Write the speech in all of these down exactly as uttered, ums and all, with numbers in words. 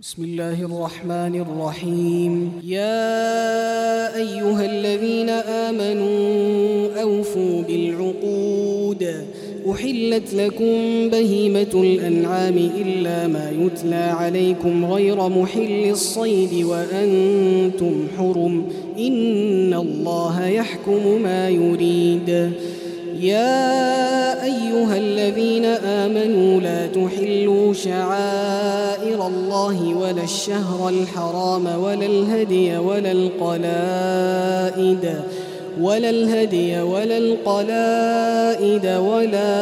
بسم الله الرحمن الرحيم. يا أيها الذين آمنوا أوفوا بالعقود. أحلت لكم بهيمة الأنعام إلا ما يتلى عليكم غير محل الصيد وأنتم حرم، إن الله يحكم ما يريد. يا أيها الذين آمنوا لا تحلوا شعائر الله ولا الشهر الحرام ولا الهدي ولا القلائد ولا الهدي ولا القلائد ولا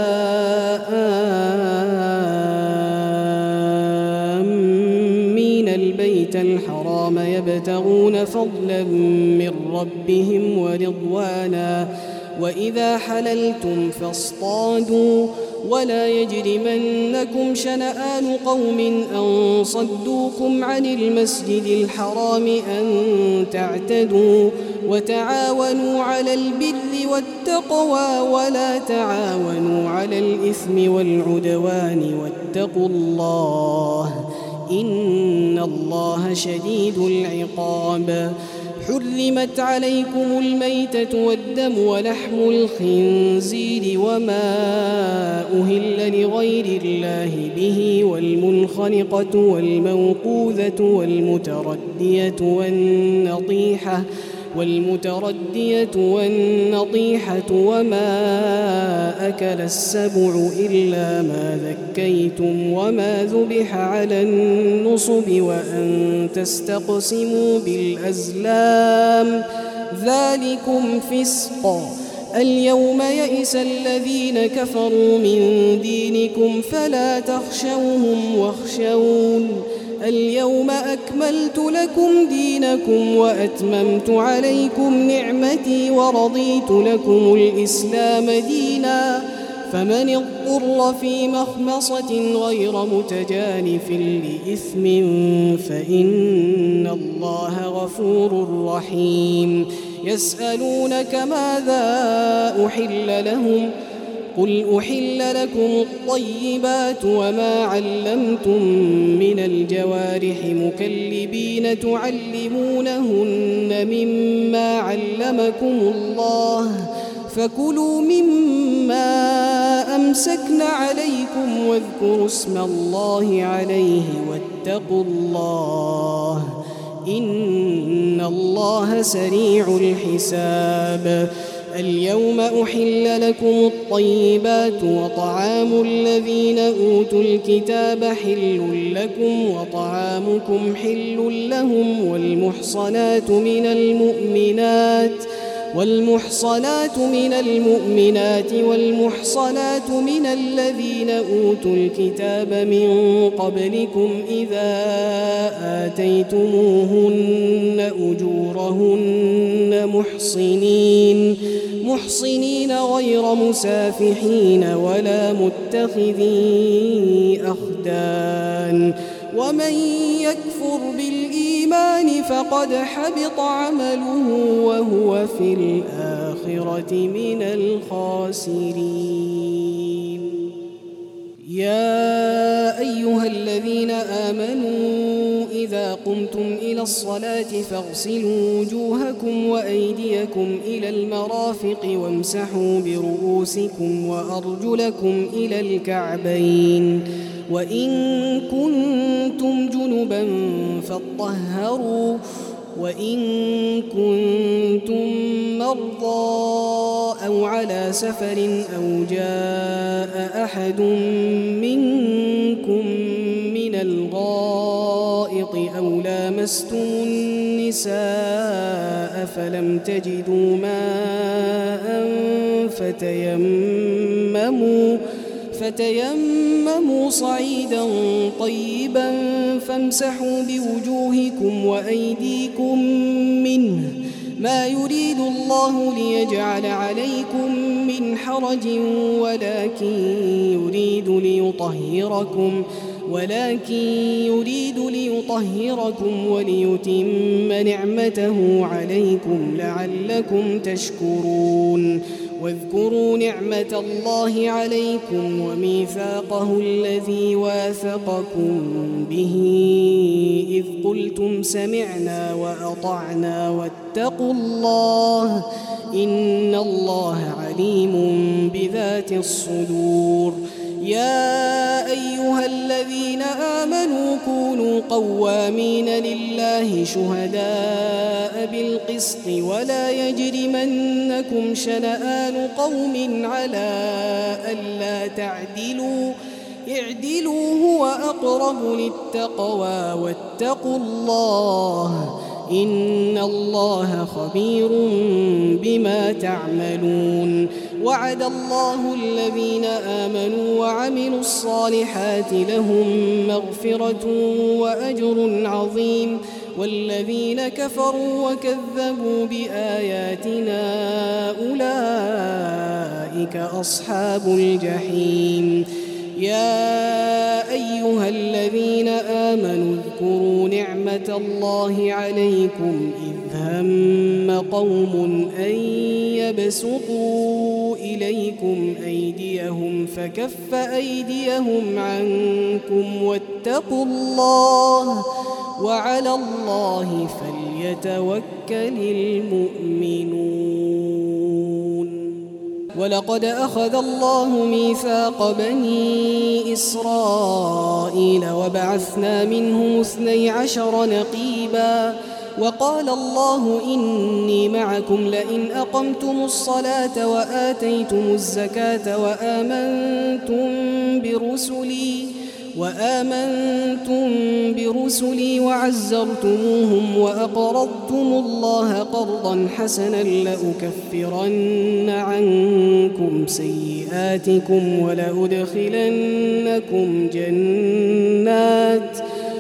آمين البيت الحرام يبتغون فضلا من ربهم ورضوانا، وإذا حللتم فاصطادوا، ولا يجرمنكم شنآن قوم أن صدوكم عن المسجد الحرام أن تعتدوا، وتعاونوا على البر والتقوى ولا تعاونوا على الإثم والعدوان، واتقوا الله إن الله شديد العقاب. حرمت عليكم الميتة والدم ولحم الخنزير وما أهل لغير الله به، والمنخنقة والموقوذة والمتردية والنطيحة والمتردية والنطيحة وما أكل السبع إلا ما ذكيتم وما ذبح على النصب وأن تستقسموا بالأزلام، ذلكم فسق. اليوم يئس الذين كفروا من دينكم فلا تخشوهم واخشون. اليوم أكملت لكم دينكم وأتممت عليكم نعمتي ورضيت لكم الإسلام دينا، فمن اضطر في مخمصة غير متجانف لإثم فإن الله غفور رحيم. يسألونك ماذا أحل لهم؟ قل أحل لكم الطيبات وما علمتم من الجوارح مكلبين تعلمونهن مما علمكم الله، فكلوا مما أمسكن عليكم واذكروا اسم الله عليه واتقوا الله إن الله سريع الحساب. اليوم أحل لكم الطيبات وطعام الذين أوتوا الكتاب حل لكم وطعامكم حل لهم، والمحصنات من المؤمنات والمحصنات من المؤمنات والمحصنات من الذين أوتوا الكتاب من قبلكم إذا آتيتموهن أجورهن محصنين محصنين غير مسافحين ولا متخذي أخدان، ومن يكفر بالإيمان فقد حبط عمله وهو في الآخرة من الخاسرين. يا أيها الذين آمنوا إذا قمتم إلى الصلاة فاغسلوا وجوهكم وأيديكم إلى المرافق وامسحوا برؤوسكم وأرجلكم إلى الكعبين، وإن كنتم جنبا فاطهروا، وإن كنتم مرضى أو على سفر أو جاء أحد منكم من الغائط أو لامستم النساء فلم تجدوا ماء فتيمموا فتيمموا صعيدا طيبا فامسحوا بوجوهكم وأيديكم منه، ما يريد الله ليجعل عليكم من حرج ولكن يريد ليطهركم ولكن يريد ليطهركم وليتم نعمته عليكم لعلكم تشكرون. واذكروا نعمة الله عليكم وميثاقه الذي واثقكم به قلتم سمعنا وأطعنا واتقوا الله إن الله عليم بذات الصدور. يا أيها الذين آمنوا كونوا قوامين لله شهداء بالقسط ولا يجرمنكم شنآن قوم على ألا تعدلوا اعدلوا هو أقرب للتقوى واتقوا الله إن الله خبير بما تعملون. وعد الله الذين آمنوا وعملوا الصالحات لهم مغفرة وأجر عظيم والذين كفروا وكذبوا بآياتنا أولئك أصحاب الجحيم. يا أيها الذين آمنوا اذكروا نعمة الله عليكم إذ هم قوم أن يبسطوا إليكم أيديهم فكف أيديهم عنكم واتقوا الله وعلى الله فليتوكل المؤمنون. ولقد أخذ الله ميثاق بني إسرائيل وبعثنا منهم اثني عشر نقيبا وقال الله إني معكم لئن أقمتم الصلاة وآتيتم الزكاة وآمنتم برسلي وآمنتم برسلي وعزرتموهم وأقرضتم الله قرضا حسنا لأكفرن عنكم سيئاتكم ولأدخلنكم جنات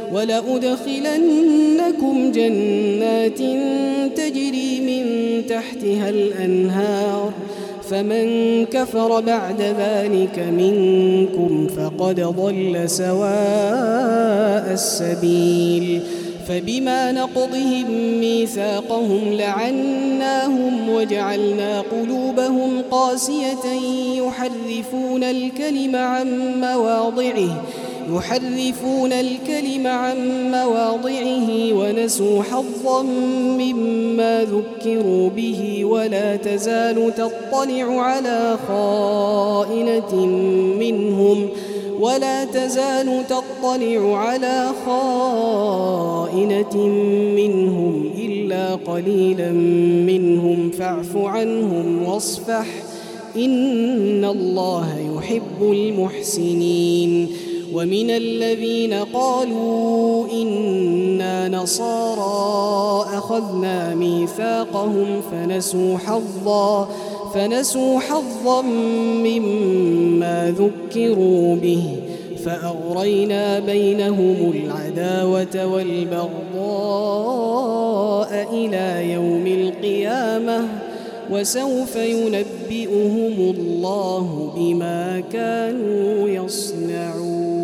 ولأدخلنكم جنات تجري من تحتها الأنهار فمن كفر بعد ذلك منكم فقد ضل سواء السبيل. فبما نقضهم ميثاقهم لعناهم وجعلنا قلوبهم قاسية يحرفون الكلم عن مواضعه يحرفون الكلم عن مواضعه ونسوا حظا مما ذكروا به ولا تزال تطلع على خائنة منهم ولا تزال تطلع على خائنة منهم إلا قليلا منهم فاعف عنهم واصفح إن الله يحب المحسنين. ومن الذين قالوا إنا نصارى أخذنا ميثاقهم فنسوا حظا فنسوا حظا مما ذكروا به فأغرينا بينهم العداوة والبغضاء إلى يوم القيامة وسوف ينبئهم الله بما كانوا يصنعون.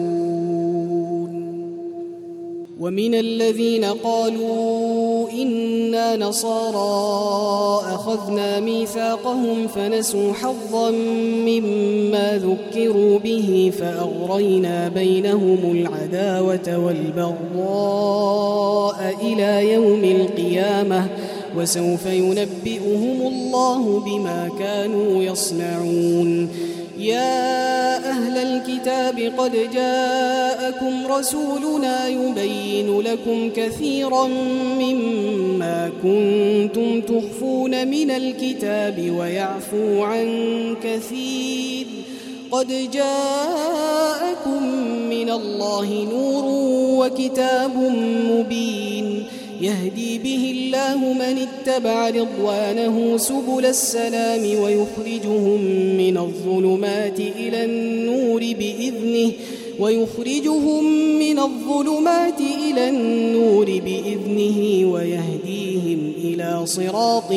ومن الذين قالوا إنا نصارى أخذنا ميثاقهم فنسوا حظا مما ذكروا به فأغرينا بينهم العداوة والبغضاء إلى يوم القيامة وسوف ينبئهم الله بما كانوا يصنعون. يا أهل الكتاب قد جاءكم رسولنا يبين لكم كثيرا مما كنتم تخفون من الكتاب ويعفو عن كثير قد جاءكم من الله نور وكتاب مبين يهدي به الله من اتبع رضوانه سبل السلام ويخرجهم من الظلمات إلى النور بإذنه ويخرجهم من الظلمات إلى النور بإذنه ويهديهم إلى صراط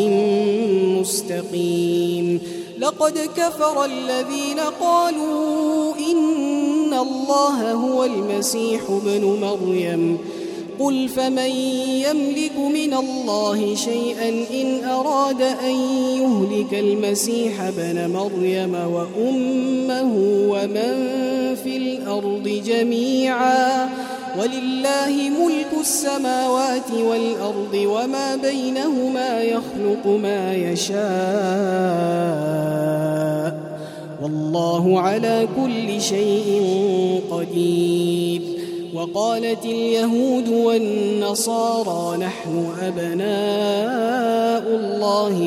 مستقيم. لقد كفر الذين قالوا إن الله هو المسيح ابن مريم قل فمن يملك من الله شيئا إن أراد أن يهلك المسيح ابن مريم وأمه ومن في الأرض جميعا ولله ملك السماوات والأرض وما بينهما يخلق ما يشاء والله على كل شيء قدير. وقالت اليهود والنصارى نحن أبناء الله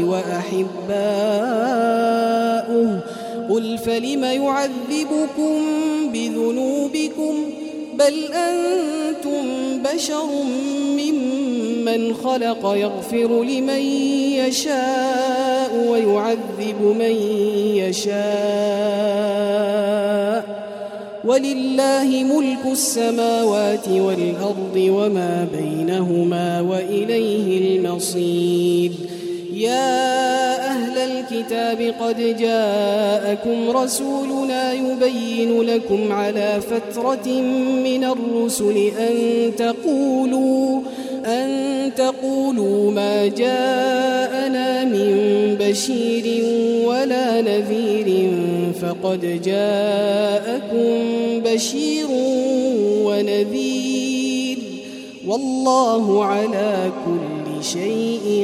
وأحباؤه قل فلم يعذبكم بذنوبكم بل أنتم بشر ممن خلق يغفر لمن يشاء ويعذب من يشاء ولله ملك السماوات والأرض وما بينهما وإليه المصير. يا أهل الكتاب قد جاءكم رسولنا يبين لكم على فترة من الرسل أن تقولوا أن تقولوا ما جاءنا من بشير ولا نذير فقد جاءكم بشير ونذير والله على كل شيء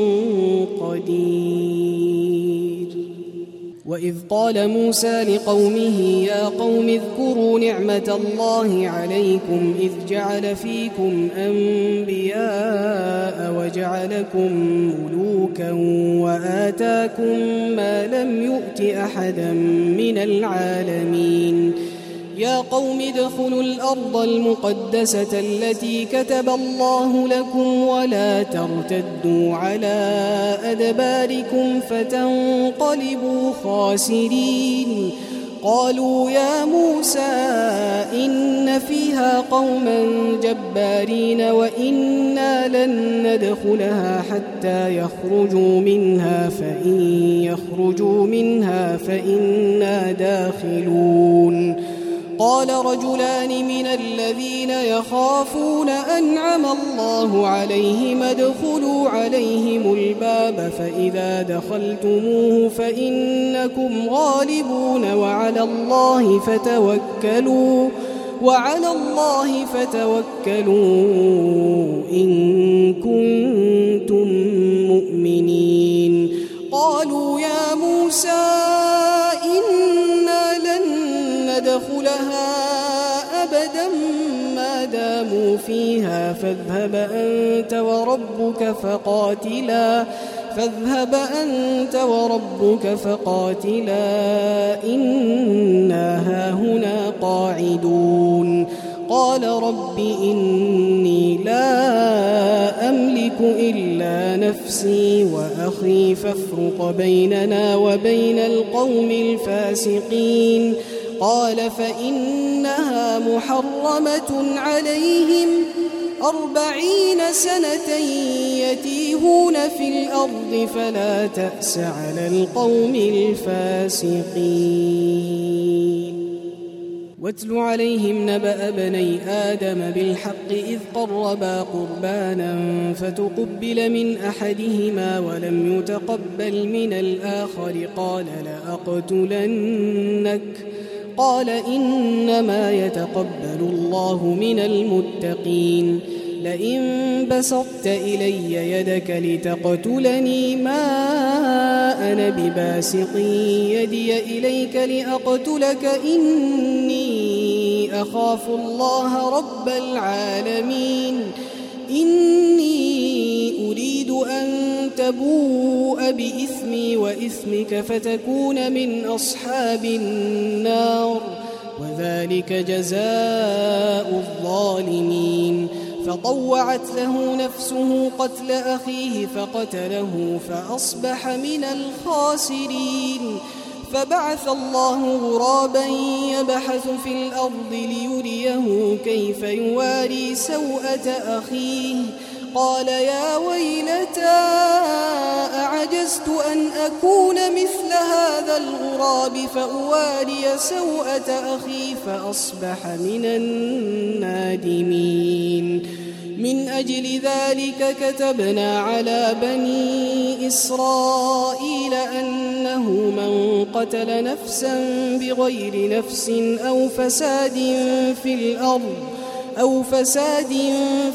قدير. وإذ قال موسى لقومه يا قوم اذكروا نعمة الله عليكم إذ جعل فيكم أنبياء وجعلكم ملوكا وآتاكم ما لم يؤت أحدا من العالمين. يا قوم ادخلوا الأرض المقدسة التي كتب الله لكم ولا ترتدوا على أدباركم فتنقلبوا خاسرين. قالوا يا موسى إن فيها قوما جبارين وإنا لن ندخلها حتى يخرجوا منها فإن يخرجوا منها فإنا داخلون. قال رجلان من الذين يخافون أنعم الله عليهم ادخلوا عليهم الباب فإذا دخلتموه فإنكم غالبون وعلى الله فتوكلوا وعلى الله فتوكلوا إن كنتم مؤمنين. قالوا يا موسى إنا لن ندخلها أبدا ما داموا فيها فاذهب أنت وربك فقاتلا فاذهب أنت وربك فقاتلا إنا هاهنا قاعدون. قال رب إني لا أملك إلا نفسي وأخي فافرق بيننا وبين القوم الفاسقين. قال فإنها محرمة عليهم أربعين سنة يتيهون في الأرض فلا تأس على القوم الفاسقين. واتل عليهم نبأ بني آدم بالحق إذ قربا قربانا فتقبل من أحدهما ولم يتقبل من الآخر قال لأقتلنك قال إنما يتقبل الله من المتقين. لئن بسطت إلي يدك لتقتلني ما أنا بباسط يدي إليك لأقتلك إني أخاف الله رب العالمين. إني أريد أن تبوء بإثمي وإثمك فتكون من أصحاب النار وذلك جزاء الظالمين. فطوعت له نفسه قتل أخيه فقتله فأصبح من الخاسرين. فبعث الله غرابا يبحث في الأرض ليريه كيف يواري سوءة أخيه قال يا ويلتى أعجزت أن أكون مثل هذا الغراب فأواري سوءة أخي فأصبح من النادمين. من أجل ذلك كتبنا على بني إسرائيل أنه من قتل نفسا بغير نفس أو فساد في الأرض أو فساد في الأرض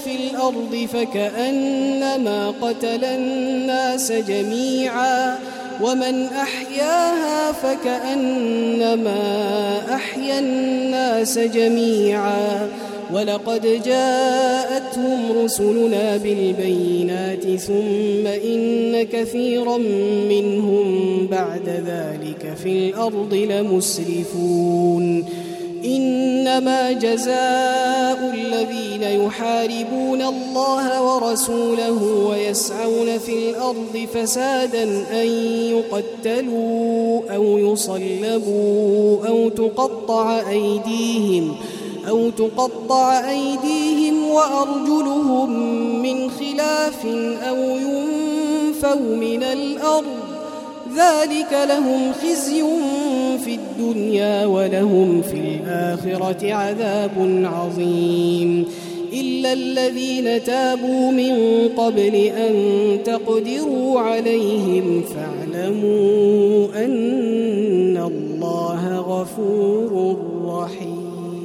الأرض فكأنما قتل الناس جميعا ومن أحياها فكأنما أحيا الناس جميعا ولقد جاءتهم رسلنا بالبينات ثم إن كثيرا منهم بعد ذلك في الأرض لمسرفون إنما جزاء الذين يحاربون الله ورسوله ويسعون في الأرض فسادا أن يقتلوا أو يصلبوا أو تقطع أيديهم أو تقطع أيديهم وأرجلهم من خلاف أو ينفوا من الأرض ذلك لهم خزي في الدنيا ولهم في الآخرة عذاب عظيم إلا الذين تابوا من قبل أن تقدروا عليهم فاعلموا أن الله غفور رحيم.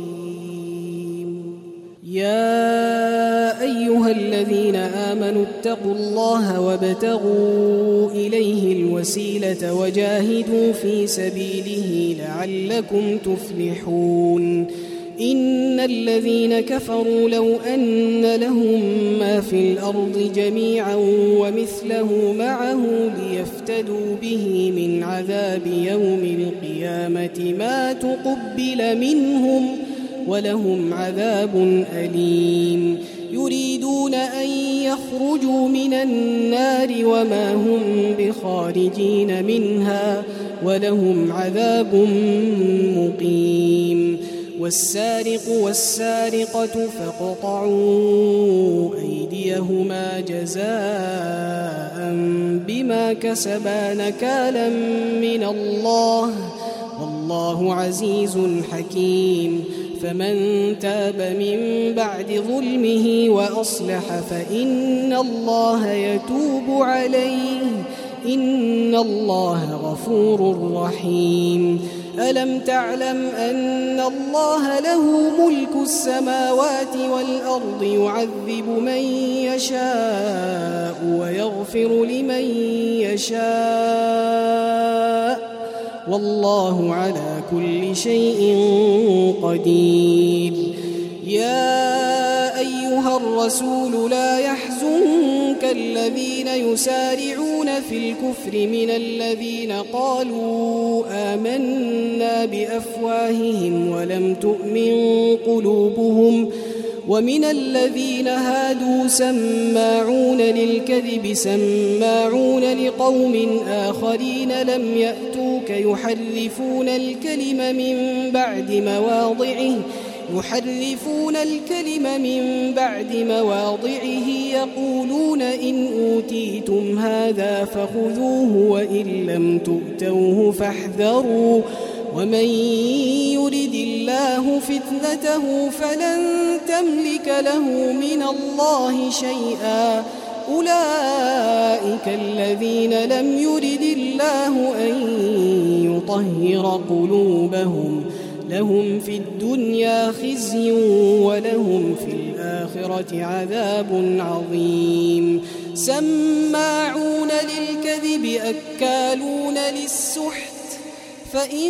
يا أيها الذين آمنوا اتقوا الله وابتغوا إليه الوسيلة وجاهدوا في سبيله لعلكم تفلحون إن الذين كفروا لو أن لهم ما في الأرض جميعا ومثله معه ليفتدوا به من عذاب يوم القيامة ما تقبل منهم ولهم عذاب أليم يريدون أن يخرجوا من النار وما هم بخارجين منها ولهم عذاب مقيم والسارق والسارقة فاقطعوا أيديهما جزاء بما كسبا نكالا من الله والله عزيز حكيم فمن تاب من بعد ظلمه وأصلح فإن الله يتوب عليه إن الله غفور رحيم ألم تعلم أن الله له ملك السماوات والأرض يعذب من يشاء ويغفر لمن يشاء والله على كل شيء قدير يا أيها الرسول لا يحزنك الذين يسارعون في الكفر من الذين قالوا آمنا بأفواههم ولم تؤمن قلوبهم ومن الذين هادوا سماعون للكذب سماعون لقوم آخرين لم يأتوك يحرفون الكلم من بعد مواضعه يحرفون الكلم من بعد مواضعه يقولون إن أوتيتم هذا فخذوه وإن لم تؤتوه فاحذروا ومن يرد الله فتنته فلن تملك له من الله شيئا أولئك الذين لم يرد الله أن يطهر قلوبهم لهم في الدنيا خزي ولهم في الآخرة عذاب عظيم سماعون للكذب أكالون للسحت فإن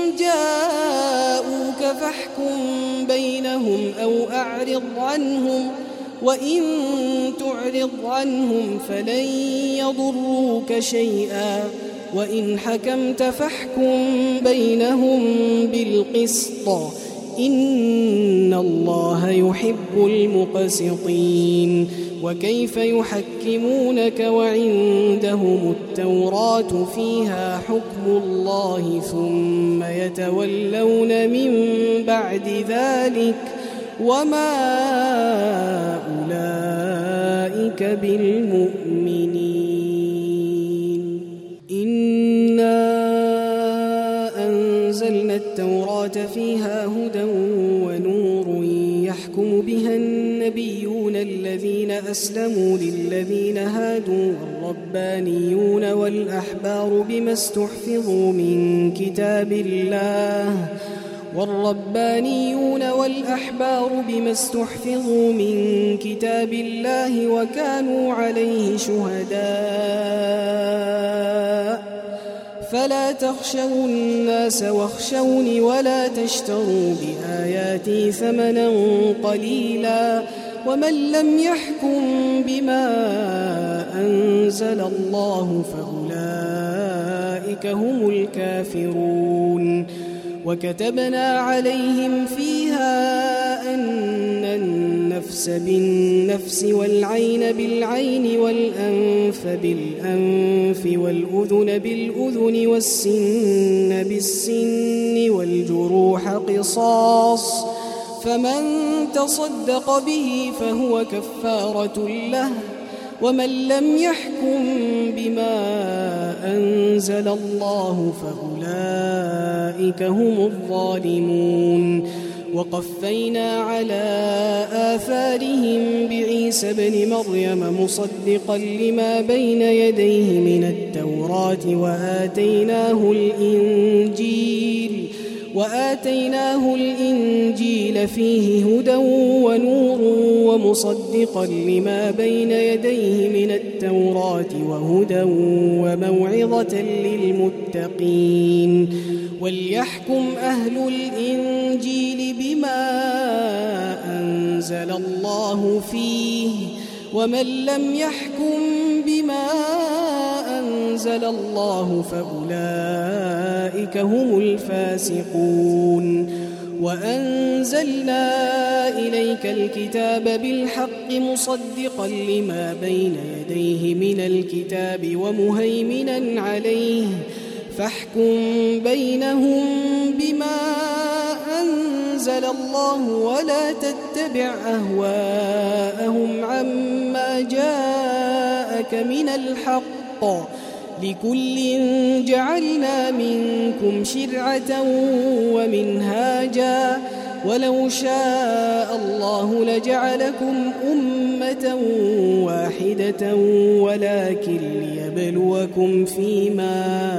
جاءوك فاحكم بينهم أو أعرض عنهم وإن تعرض عنهم فلن يضروك شيئا وإن حكمت فاحكم بينهم بالقسط إن الله يحب المقسطين وكيف يحكمونك وعندهم التوراة فيها حكم الله ثم يتولون من بعد ذلك وما أولئك بالمؤمنين إنا أنزلنا التوراة فيها هدى ونور يحكم بها النبيون الذين أسلموا للذين هادوا والربانيون والأحبار بما استحفظوا من كتاب الله والربانيون والأحبار بما استحفظوا من كتاب الله وكانوا عليه شهداء فلا تخشوا الناس واخشوني ولا تشتروا بآياتي ثمنا قليلا ومن لم يحكم بما أنزل الله فأولئك هم الكافرون. وكتبنا عليهم فيها أن النفس بالنفس والعين بالعين والأنف بالأنف والأذن بالأذن والسن بالسن والجروح قصاص فمن تصدق به فهو كفارة له ومن لم يحكم بما أنزل الله فأولئك هم الظالمون. وقفينا على آثارهم بعيسى ابن مريم مصدقا لما بين يديه من التوراة وآتيناه الإنجيل وآتيناه الإنجيل فيه هدى ونور ومصدقا لما بين يديه من التوراة وهدى وموعظة للمتقين. وليحكم أهل الإنجيل بما أنزل الله فيه ومن لم يحكم بما أنزل الله فأولئك هم الفاسقون. وأنزلنا إليك الكتاب بالحق مصدقا لما بين يديه من الكتاب ومهيمنا عليه فاحكم بينهم بما أنزل الله ولا تتبع أهواءهم عما جاءك من الحق لكل جعلنا منكم شرعة ومنهاجا ولو شاء الله لجعلكم أمة واحدة ولكن ليبلوكم فيما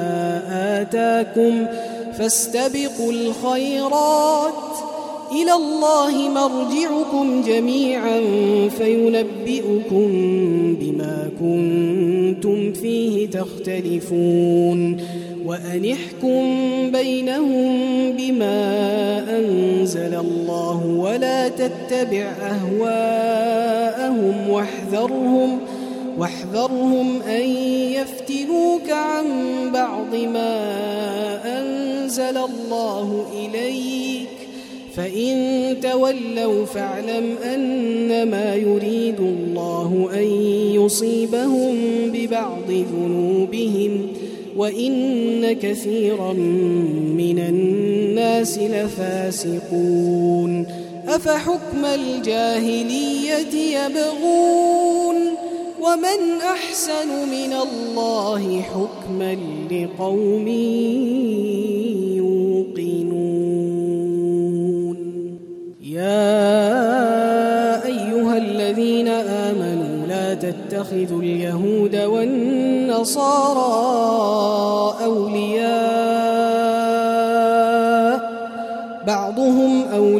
آتاكم فاستبقوا الخيرات إلى الله مرجعكم جميعا فينبئكم بما كنتم فيه تختلفون. وأن احكم بينهم بما أنزل الله ولا تتبع أهواءهم واحذرهم واحذرهم أن يفتنوك عن بعض ما أنزل الله إليك فإن تولوا فاعلم أنما يريد الله أن يصيبهم ببعض ذنوبهم وإن كثيرا من الناس لفاسقون. أفحكم الجاهلية يبغون ومن أحسن من الله حكما لقوم يوقنون. يا أيها الذين آمنوا لا تتخذوا اليهود والنصارى أولياء بعضهم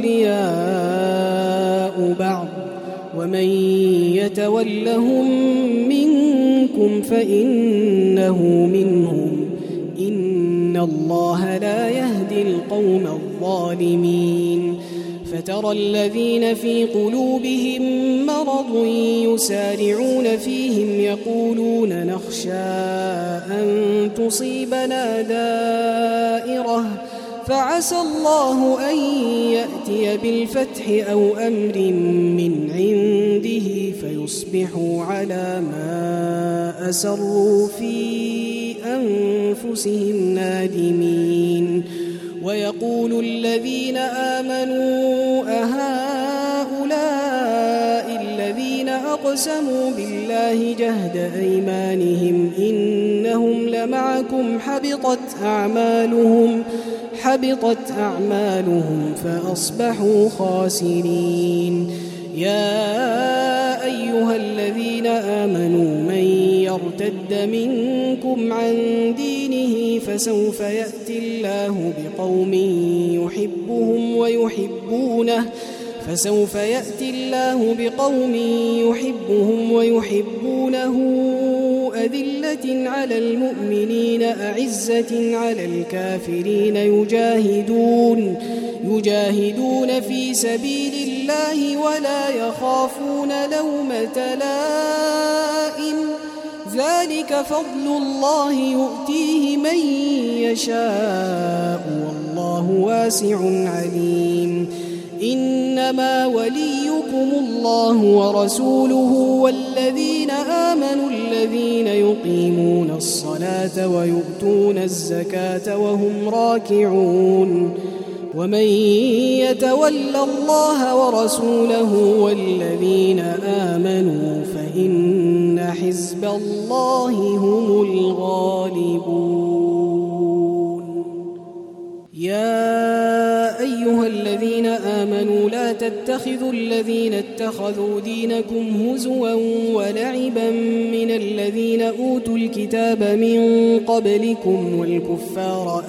أولياء بعض ومن يتولهم منكم فإنه منهم إن الله لا يهدي القوم الظالمين. فترى الذين في قلوبهم مرض يسارعون فيهم يقولون نخشى أن تصيبنا دائرة فعسى الله أن يأتي بالفتح أو أمر من عنده فيصبحوا على ما أسروا في أنفسهم نادمين. ويقول الذين آمنوا أهؤلاء الذين أقسموا بالله جهد أيمانهم إنهم لمعكم حبطت أعمالهم حبطت أعمالهم فأصبحوا خاسرين. يا أيها الذين آمنوا من يرتد منكم عن دينه فسوف يأتي الله بقوم يحبهم ويحبونه فسوف يأتي الله بقوم يحبهم ويحبونه أذلة على المؤمنين أعزة على الكافرين يجاهدون يجاهدون في سبيل الله ولا يخافون لومة لائم ذلك فضل الله يؤتيه من يشاء والله واسع عليم إنما وليكم الله ورسوله والذين آمنوا الذين يقيمون الصلاة ويؤتون الزكاة وهم راكعون ومن يتول الله ورسوله والذين آمنوا فإن حزب الله هم الغالبون. يا أيها الذين آمنوا لا تتخذوا الذين اتخذوا دينكم هزوا ولعبا من الذين أوتوا الكتاب من قبلكم والكفار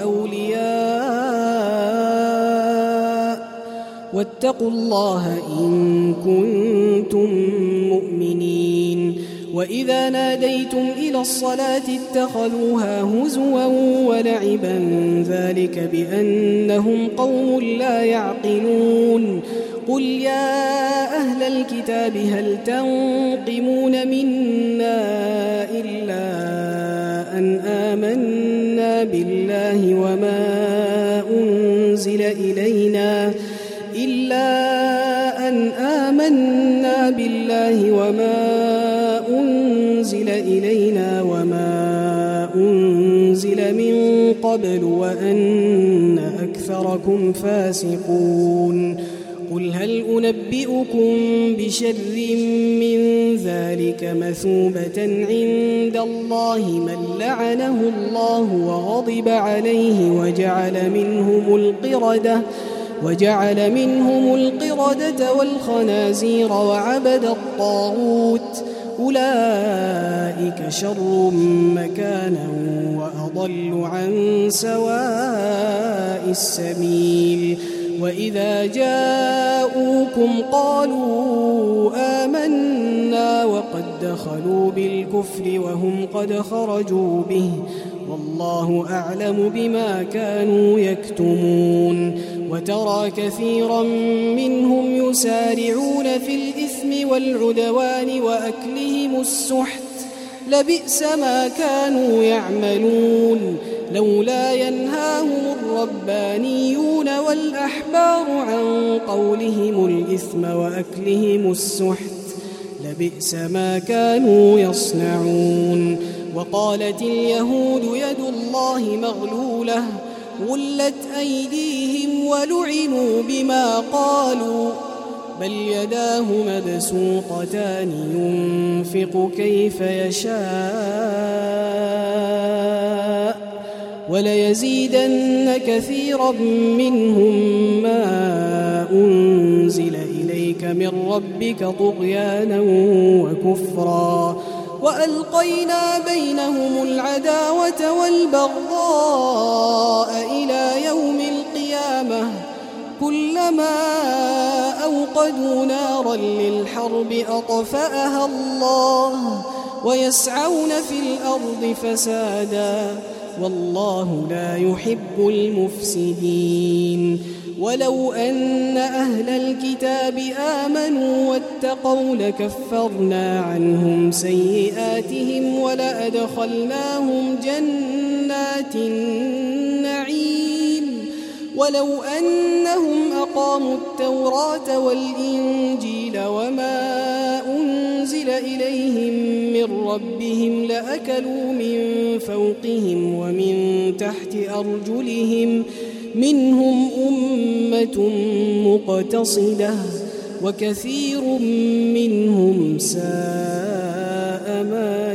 أولياء واتقوا الله إن كنتم مؤمنين. وإذا ناديتم إلى الصلاة اتخذوها هزوا ولعبا ذلك بأنهم قوم لا يعقلون. قل يا أهل الكتاب هل تنقمون منا إلا أن آمنا بالله وما أنزل إلينا إلا أن آمنا بالله وما أنزل إلينا وما أنزل من قبل وأن أكثركم فاسقون. قل هل أنبئكم بشر من ذلك مثوبة عند الله من لعنه الله وغضب عليه وجعل منهم القردة وجعل منهم القردة والخنازير وعبد الطاغوت أولئك شر مكانا وأضل عن سواء السبيل. وإذا جاءوكم قالوا آمنا وقد دخلوا بالكفر وهم قد خرجوا به والله أعلم بما كانوا يكتمون. وترى كثيرا منهم يسارعون في الإثم والعدوان وأكلهم السحت لبئس ما كانوا يعملون. لولا ينهاهم الربانيون والأحبار عن قولهم الإثم وأكلهم السحت لبئس ما كانوا يصنعون. وقالت اليهود يد الله مغلولة غلت أيديهم ولعنوا بما قالوا بل يداه مبسوطتان ينفق كيف يشاء وليزيدن كثيرا منهم ما أنزل إليك من ربك طغيانا وكفرا وألقينا بينهم العداوة والبغضاء إلى يوم القيامة كلما أوقدوا نارا للحرب أطفأها الله ويسعون في الأرض فسادا والله لا يحب المفسدين. ولو أن أهل الكتاب آمنوا واتقوا لكفرنا عنهم سيئاتهم ولأدخلناهم جنات النعيم ولو أنهم أقاموا التوراة والإنجيل وما أنزل إليهم من ربهم لأكلوا من فوقهم ومن تحت أرجلهم منهم أمة مقتصدة وكثير منهم ساء ما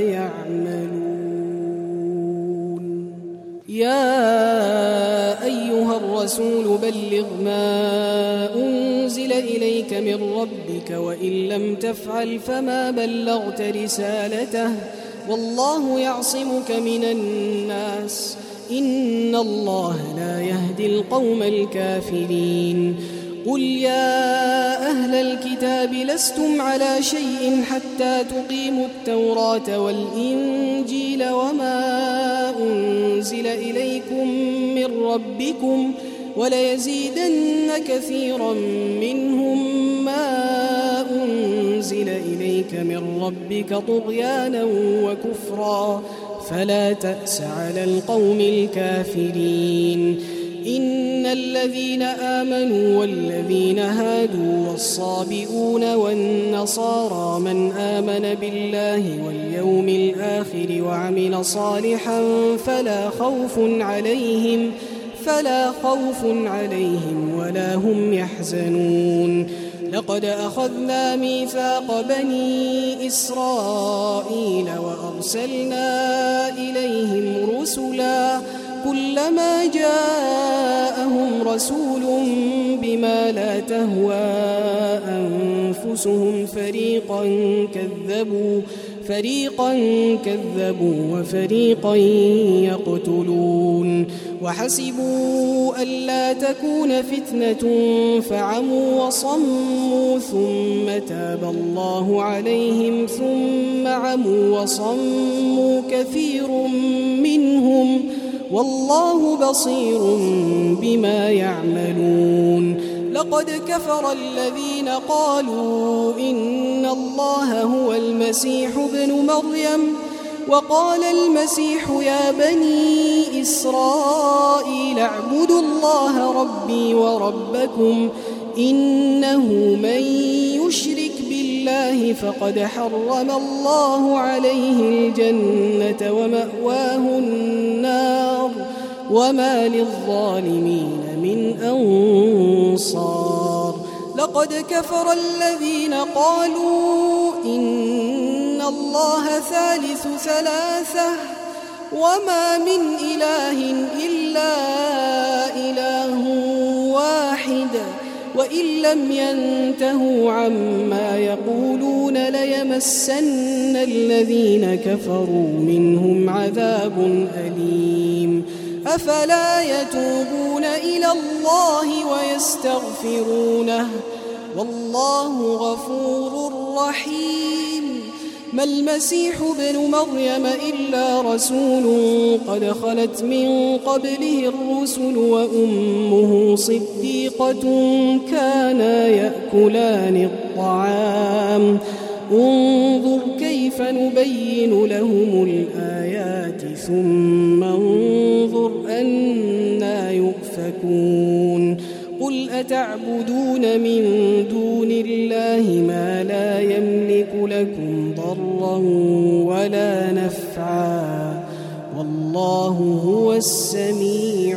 يعملون. يا أيها الرسول بلغ ما أنزل إليك من ربك وإن لم تفعل فما بلغت رسالته والله يعصمك من الناس إن الله لا يهدي القوم الكافرين قل يا أهل الكتاب لستم على شيء حتى تقيموا التوراة والإنجيل وما أنزل إليكم من ربكم وليزيدن كثيرا منهم ما أنزل إليك من ربك طغيانا وكفرا فلا تأس على القوم الكافرين إن الذين آمنوا والذين هادوا والصابئون والنصارى من آمن بالله واليوم الآخر وعمل صالحا فلا خوف عليهم فلا خوف عليهم ولا هم يحزنون لقد أخذنا ميثاق بني إسرائيل وأرسلنا إليهم رسلا كلما جاءهم رسول بما لا تهوى أنفسهم فريقا كذبوا فريقا كذبوا وفريقا يقتلون وحسبوا ألا تكون فتنة فعموا وصموا ثم تاب الله عليهم ثم عموا وصموا كثير منهم والله بصير بما يعملون لقد كفر الذين قالوا إن الله هو المسيح ابن مريم وقال المسيح يا بني إسرائيل اعبدوا الله ربي وربكم إنه من يشرك بالله فقد حرم الله عليه الجنة ومأواه النار وما للظالمين من أنصار لقد كفر الذين قالوا إن الله ثالث ثلاثة وما من إله إلا إله واحد وإن لم ينتهوا عما يقولون ليمسن الذين كفروا منهم عذاب أليم أفلا يتوبون إلى الله ويستغفرونه والله غفور رحيم ما المسيح ابن مريم إلا رسول قد خلت من قبله الرسل وأمه صديقة كانا يأكلان الطعام انظر كيف نبين لهم الآيات ثم انظر أنى يؤفكون قل أتعبدون من دون الله ما لا يملك لكم ضرا ولا نفعا والله هو السميع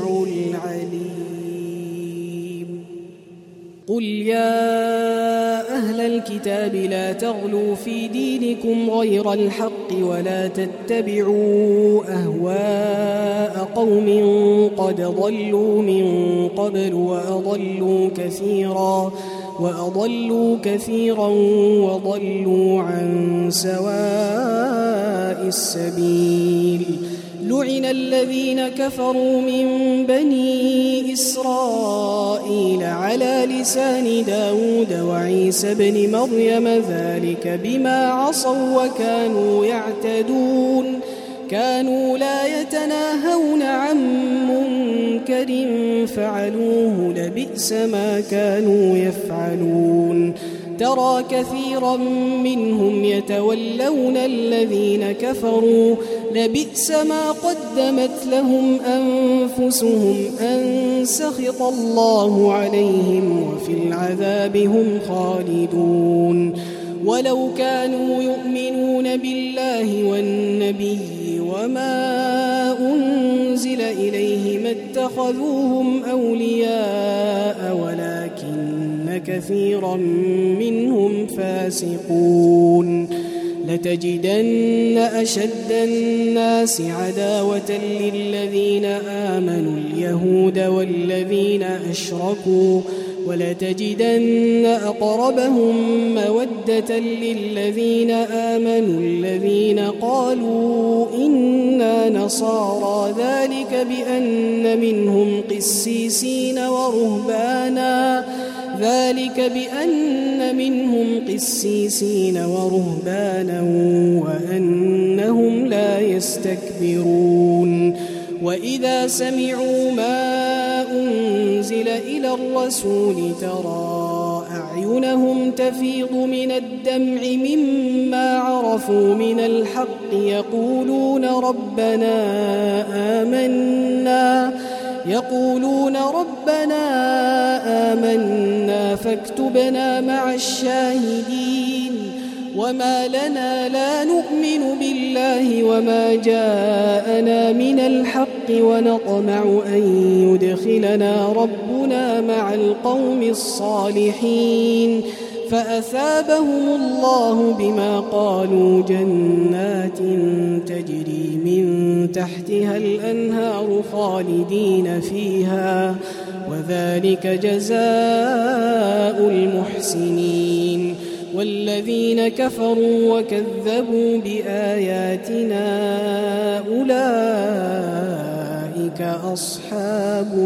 العليم قل يا أهل الكتاب لا تغلوا في دينكم غير الحق ولا تتبعوا أهواء قوم قد ضلوا من قبل وأضلوا كثيرا وأضلوا كثيرا وضلوا عن سواء السبيل لعن الذين كفروا من بني إسرائيل على لسان داود وعيسى بن مريم ذلك بما عصوا وكانوا يعتدون كانوا لا يتناهون عن منكر فعلوه لبئس ما كانوا يفعلون ترى كثيرا منهم يتولون الذين كفروا لبئس ما قدمت لهم أنفسهم أن سخط الله عليهم وفي العذاب هم خالدون ولو كانوا يؤمنون بالله والنبي وما أنزل إليه ما اتخذوهم أولياء ولكن كثيرا منهم فاسقون لتجدن أشد الناس عداوة للذين آمنوا اليهود والذين أشركوا ولتجدن أقربهم مودة للذين آمنوا الذين قالوا إنا نصارى ذلك بأن منهم قسيسين ورهبانا ذلك بأن منهم قسيسين ورهبانا وأنهم لا يستكبرون وإذا سمعوا ما أنزل إلى الرسول ترى أعينهم تفيض من الدمع مما عرفوا من الحق يقولون ربنا آمنا يقولون ربنا آمنا فاكتبنا مع الشاهدين وما لنا لا نؤمن بالله وما جاءنا من الحق ونطمع أن يدخلنا ربنا مع القوم الصالحين فأثابهم الله بما قالوا جنات تجري من تحتها الأنهار خالدين فيها وذلك جزاء المحسنين والذين كفروا وكذبوا بآياتنا أولئك أصحاب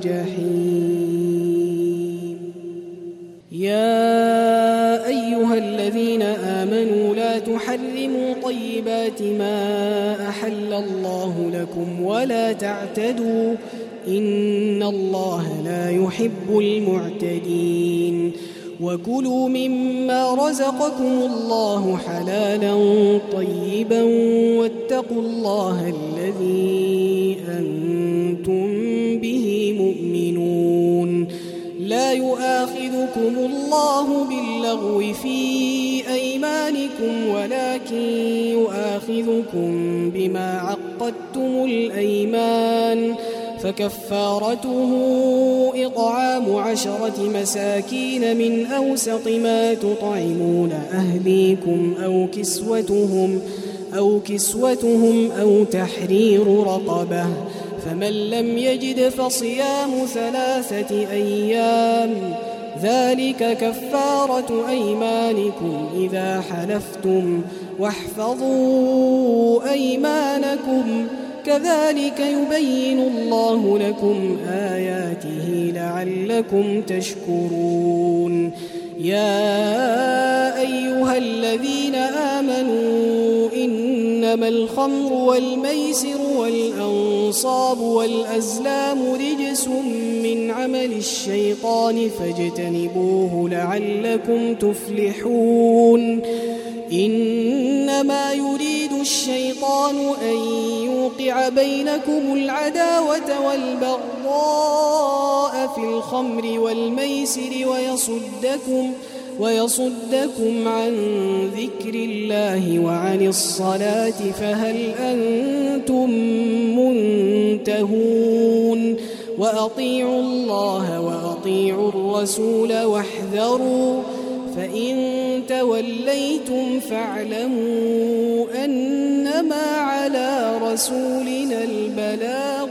الجحيم يا أيها الذين آمنوا لا تحرموا طيبات ما أحل الله لكم ولا تعتدوا إن الله لا يحب المعتدين وكلوا مما رزقكم الله حلالا طيبا واتقوا الله الذي أنتم به مؤمنون لا يؤاخذكم الله باللغو في أيمانكم ولكن يؤاخذكم بما عقدتم الأيمان فكفارته إطعام عشرة مساكين من أوسط ما تطعمون أهليكم أو كسوتهم أو كسوتهم أو تحرير رقبة فمن لم يجد فصيام ثلاثة أيام ذلك كفارة أيمانكم إذا حلفتم واحفظوا أيمانكم كذلك يبين الله لكم آياته لعلكم تشكرون يا أيها الذين آمنوا إنما الخمر والميسر والأنصاب والأزلام رجس من عمل الشيطان فاجتنبوه لعلكم تفلحون إنما يريد الشيطان أن يوقع بينكم العداوة والبغضاء في الخمر والميسر ويصدكم ويصدكم عن ذكر الله وعن الصلاة فهل أنتم منتهون وأطيعوا الله وأطيعوا الرسول واحذروا فإن توليتم فاعلموا أنما على رسولنا البلاغ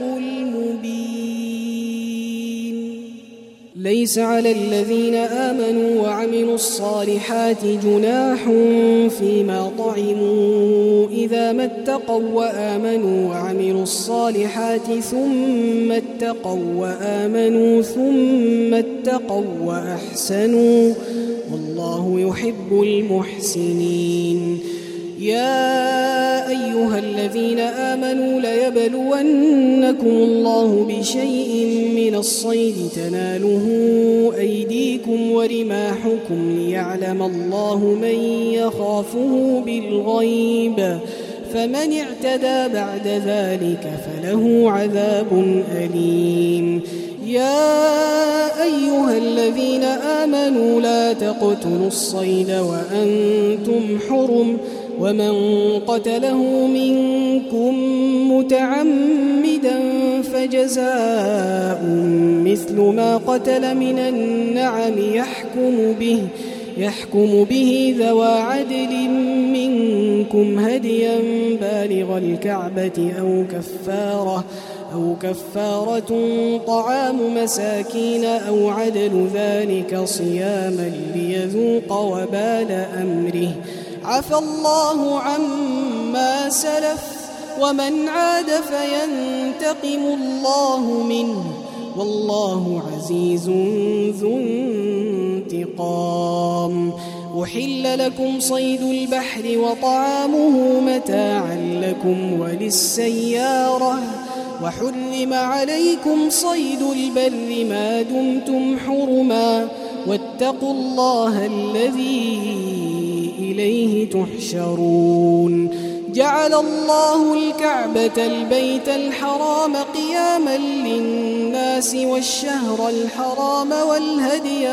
المبين ليس على الذين آمنوا وعملوا الصالحات جناح فيما طعموا إذا ما اتقوا وآمنوا وعملوا الصالحات ثم اتقوا وآمنوا ثم اتقوا وأحسنوا والله يحب المحسنين يا أيها الذين آمنوا ليبلونكم الله بشيء من الصيد تناله أيديكم ورماحكم ليعلم الله من يخافه بالغيب فمن اعتدى بعد ذلك فله عذاب أليم يا أيها الذين آمنوا لا تقتلوا الصيد وأنتم حرم ومن قتله منكم متعمدا فجزاء مثل ما قتل من النعم يحكم به يحكم به ذوى عدل منكم هديا بالغ الكعبة أو كفارة أو كفارة طعام مساكين أو عدل ذلك صياما ليذوق وبال أمره عفى الله عما سلف ومن عاد فينتقم الله منه والله عزيز ذو انتقام. أحل لكم صيد البحر وطعامه متاعا لكم وللسيارة وحرم عليكم صيد البر ما دمتم حرما واتقوا الله الذي إليه تحشرون. جعل الله الكعبة البيت الحرام قياما للناس والشهر الحرام والهدي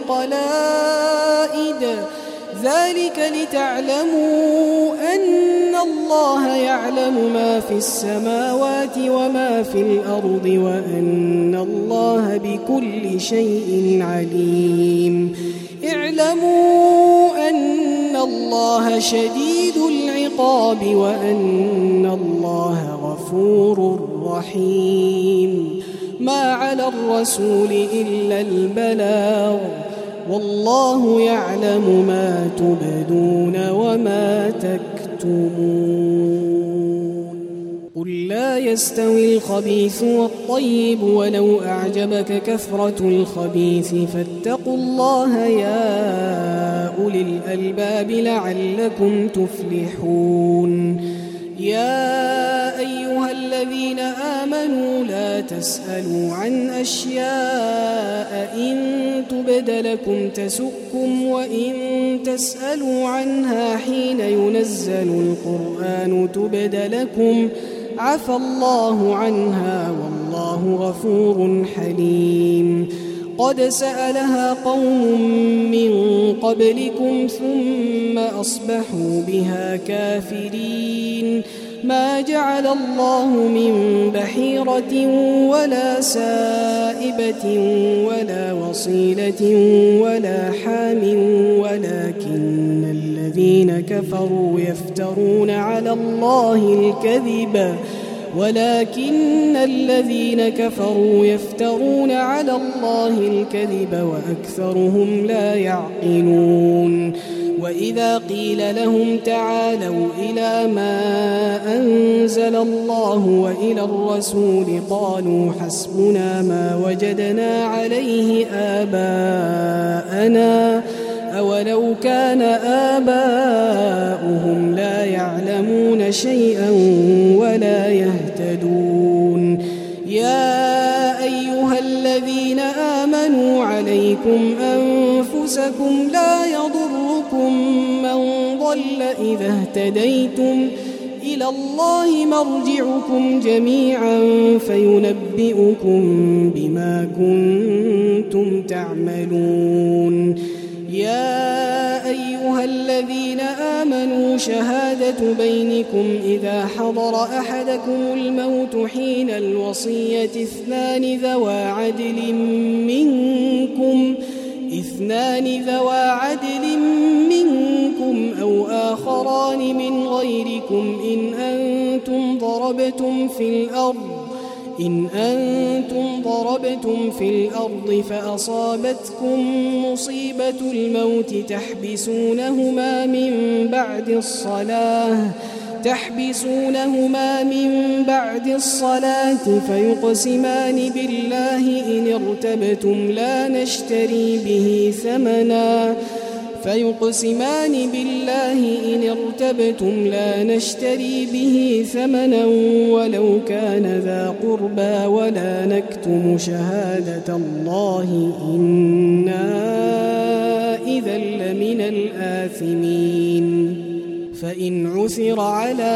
والقلائد ذلك لتعلموا أن الله يعلم ما في السماوات وما في الأرض وأن الله بكل شيء عليم. اعلموا أن الله شديد العقاب وأن الله غفور رحيم. ما على الرسول إلا البلاغ والله يعلم ما تبدون وما تكتمون. قل لا يستوي الخبيث والطيب ولو أعجبك كثرة الخبيث فاتقوا الله يا أولي الألباب لعلكم تفلحون. يا أيها الذين آمنوا لا تسألوا عن أشياء إن تبد لكم تسؤكم وإن تسألوا عنها حين ينزل القرآن تبد لكم عفى الله عنها والله غفور حليم. قد سألها قوم من قبلكم ثم أصبحوا بها كافرين. ما جعل الله من بحيرة ولا سائبة ولا وصيلة ولا حام ولكن الذين كفروا يفترون على الله الكذب ولكن الذين كفروا يفترون على الله الكذب وأكثرهم لا يعقلون. وإذا قيل لهم تعالوا إلى ما أنزل الله وإلى الرسول قالوا حسبنا ما وجدنا عليه آباءنا أولو كان آباؤهم لا يعلمون شيئا ولا يهتدون. يا أيها الذين آمنوا عليكم أنفسكم لا يضركم من ضل إذا اهتديتم إلى الله مرجعكم جميعا فينبئكم بما كنتم تعملون. يا أيها الذين آمنوا شهادة بينكم إذا حضر أحدكم الموت حين الوصية اثنان ذوى عدل منكم اثنان ذوى عدل منكم أو آخران من غيركم إن أنتم ضربتم في الأرض إن أنتم ضربتم في الأرض فأصابتكم مصيبة الموت تحبسونهما من بعد الصلاة تحبسونهما من بعد الصلاة فيقسمان بالله إن ارتبتم لا نشتري به ثمنا فيقسمان بالله إن ارتبتم لا نشتري به ثمنا ولو كان ذا قربى ولا نكتم شهادة الله إنا إذا لمن الآثمين. فإن عثر على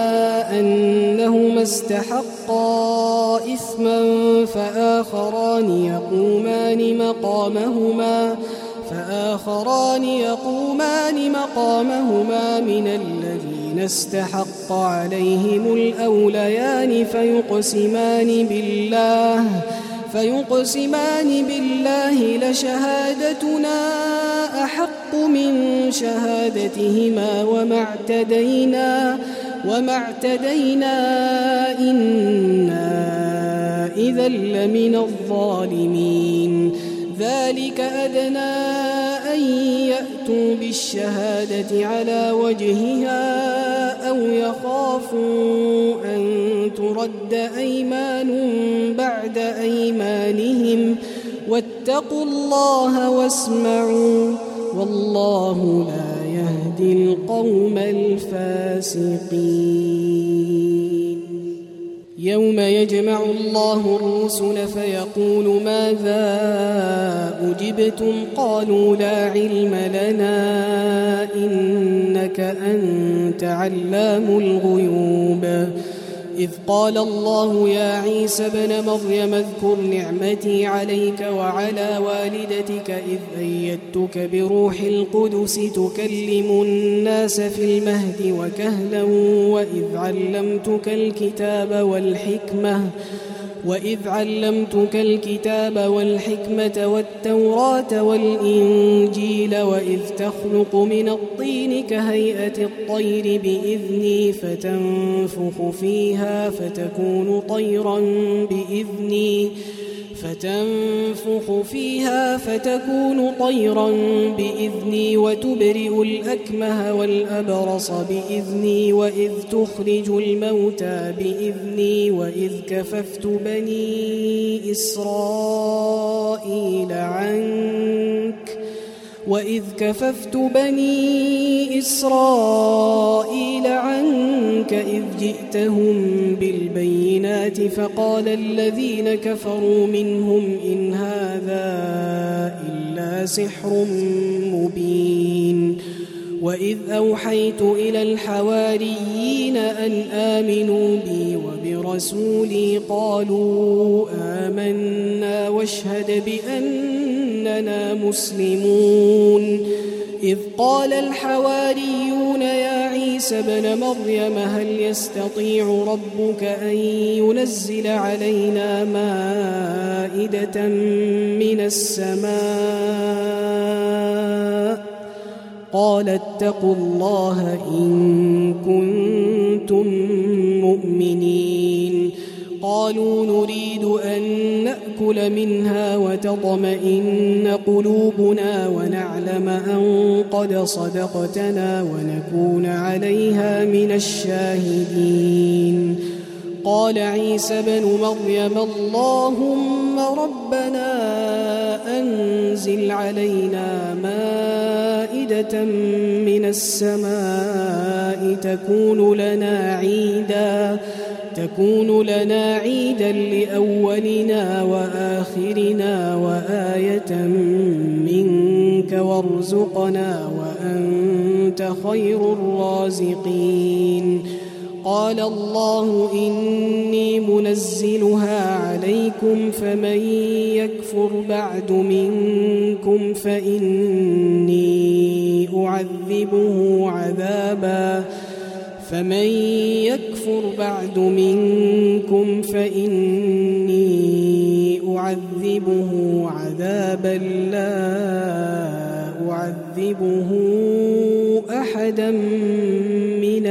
أنهما استحقا إثما فآخران يقومان مقامهما فآخران يقومان مقامهما من الذين استحق عليهم الأوليان فيقسمان بالله فيقسمان بالله لشهادتنا أحق من شهادتهما وما اعتدينا وما اعتدينا إنا إذا لمن الظالمين. ذلك أدنى أن يأتوا بالشهادة على وجهها أو يخافوا أن ترد أيمان بعد أيمانهم واتقوا الله واسمعوا والله لا يهدي القوم الفاسقين. يوم يجمع الله الرسل فيقول ماذا أجبتم قالوا لا علم لنا إنك أنت علام الغيوب. إذ قال الله يا عيسى ابن مريم اذكر نعمتي عليك وعلى والدتك إذ أيدتك بروح القدس تكلم الناس في المهد وكهلا وإذ علمتك الكتاب والحكمة وإذ علمتك الكتاب والحكمة والتوراة والإنجيل وإذ تخلق من الطين كهيئة الطير بإذني فتنفخ فيها فتكون طيرا بإذني فتنفخ فيها فتكون طيرا بإذني وتبرئ الأكمه والأبرص بإذني وإذ تخرج الموتى بإذني وإذ كففت بني إسرائيل عنك وإذ كففت بني إسرائيل عنك إذ جئتهم بالبينات فقال الذين كفروا منهم إن هذا إلا سحر مبين. وإذ أوحيت إلى الحواريين أن آمنوا بي وبرسولي قالوا آمنا واشهد بأننا مسلمون. إذ قال الحواريون يا عيسى ابن مريم هل يستطيع ربك أن ينزل علينا مائدة من السماء قال اتقوا الله إن كنتم مؤمنين. قالوا نريد أن نأكل منها وتطمئن قلوبنا ونعلم أن قد صدقتنا ونكون عليها من الشاهدين. قال عيسى بن مريم اللهم ربنا أنزل علينا مائدة من السماء تكون لنا عيدا تكون لنا عيدا لأولنا وآخرنا وآية منك وارزقنا وأنت خير الرازقين. قال الله إني منزلها عليكم فمن يكفر بعد منكم فإني أعذبه عذابا فمن يكفر بعد منكم فإني أعذبه عذابا لا أعذبه أحدا من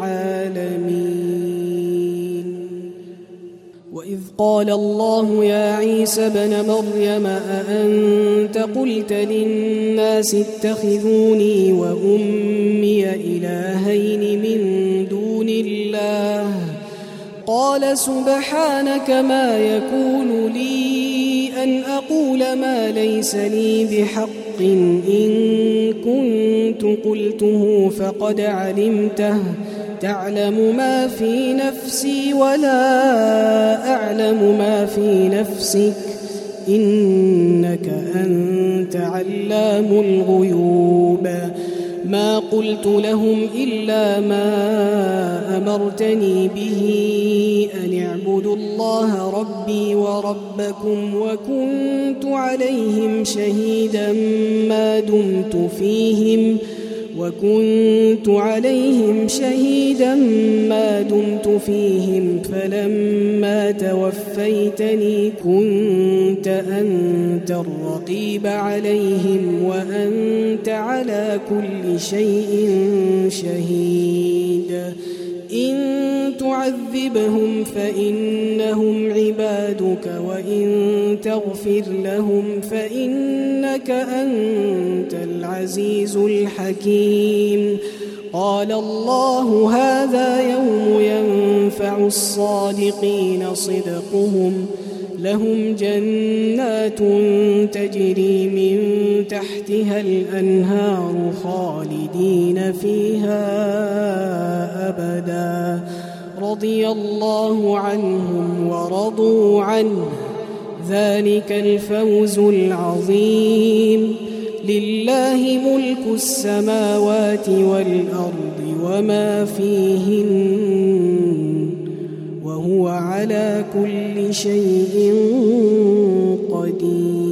العالمين. وإذ قال الله يا عيسى ابن مريم أأنت قلت للناس اتخذوني وأمي إلهين من دون الله قال سبحانك ما يكون لي أن أقول ما ليس لي بحق إن كنت قلته فقد علمته تعلم ما في نفسي ولا أعلم ما في نفسك إنك أنت علام الغيوب. ما قلت لهم إلا ما أمرتني به أن اعبدوا الله ربي وربكم وكنت عليهم شهيدا ما دمت فيهم وكنت عليهم شهيدا ما دمت فيهم فلما توفيتني كنت أنت الرقيب عليهم وأنت على كل شيء شهيد. إن تعذبهم فإنهم عبادك وإن تغفر لهم فإنك أنت العزيز الحكيم. قال الله هذا يوم ينفع الصادقين صدقهم لهم جنات تجري من تحتها الأنهار خالدين فيها أبدا رضي الله عنهم ورضوا عنه ذلك الفوز العظيم. لله ملك السماوات والأرض وما فيهن وهو على كل شيء قدير.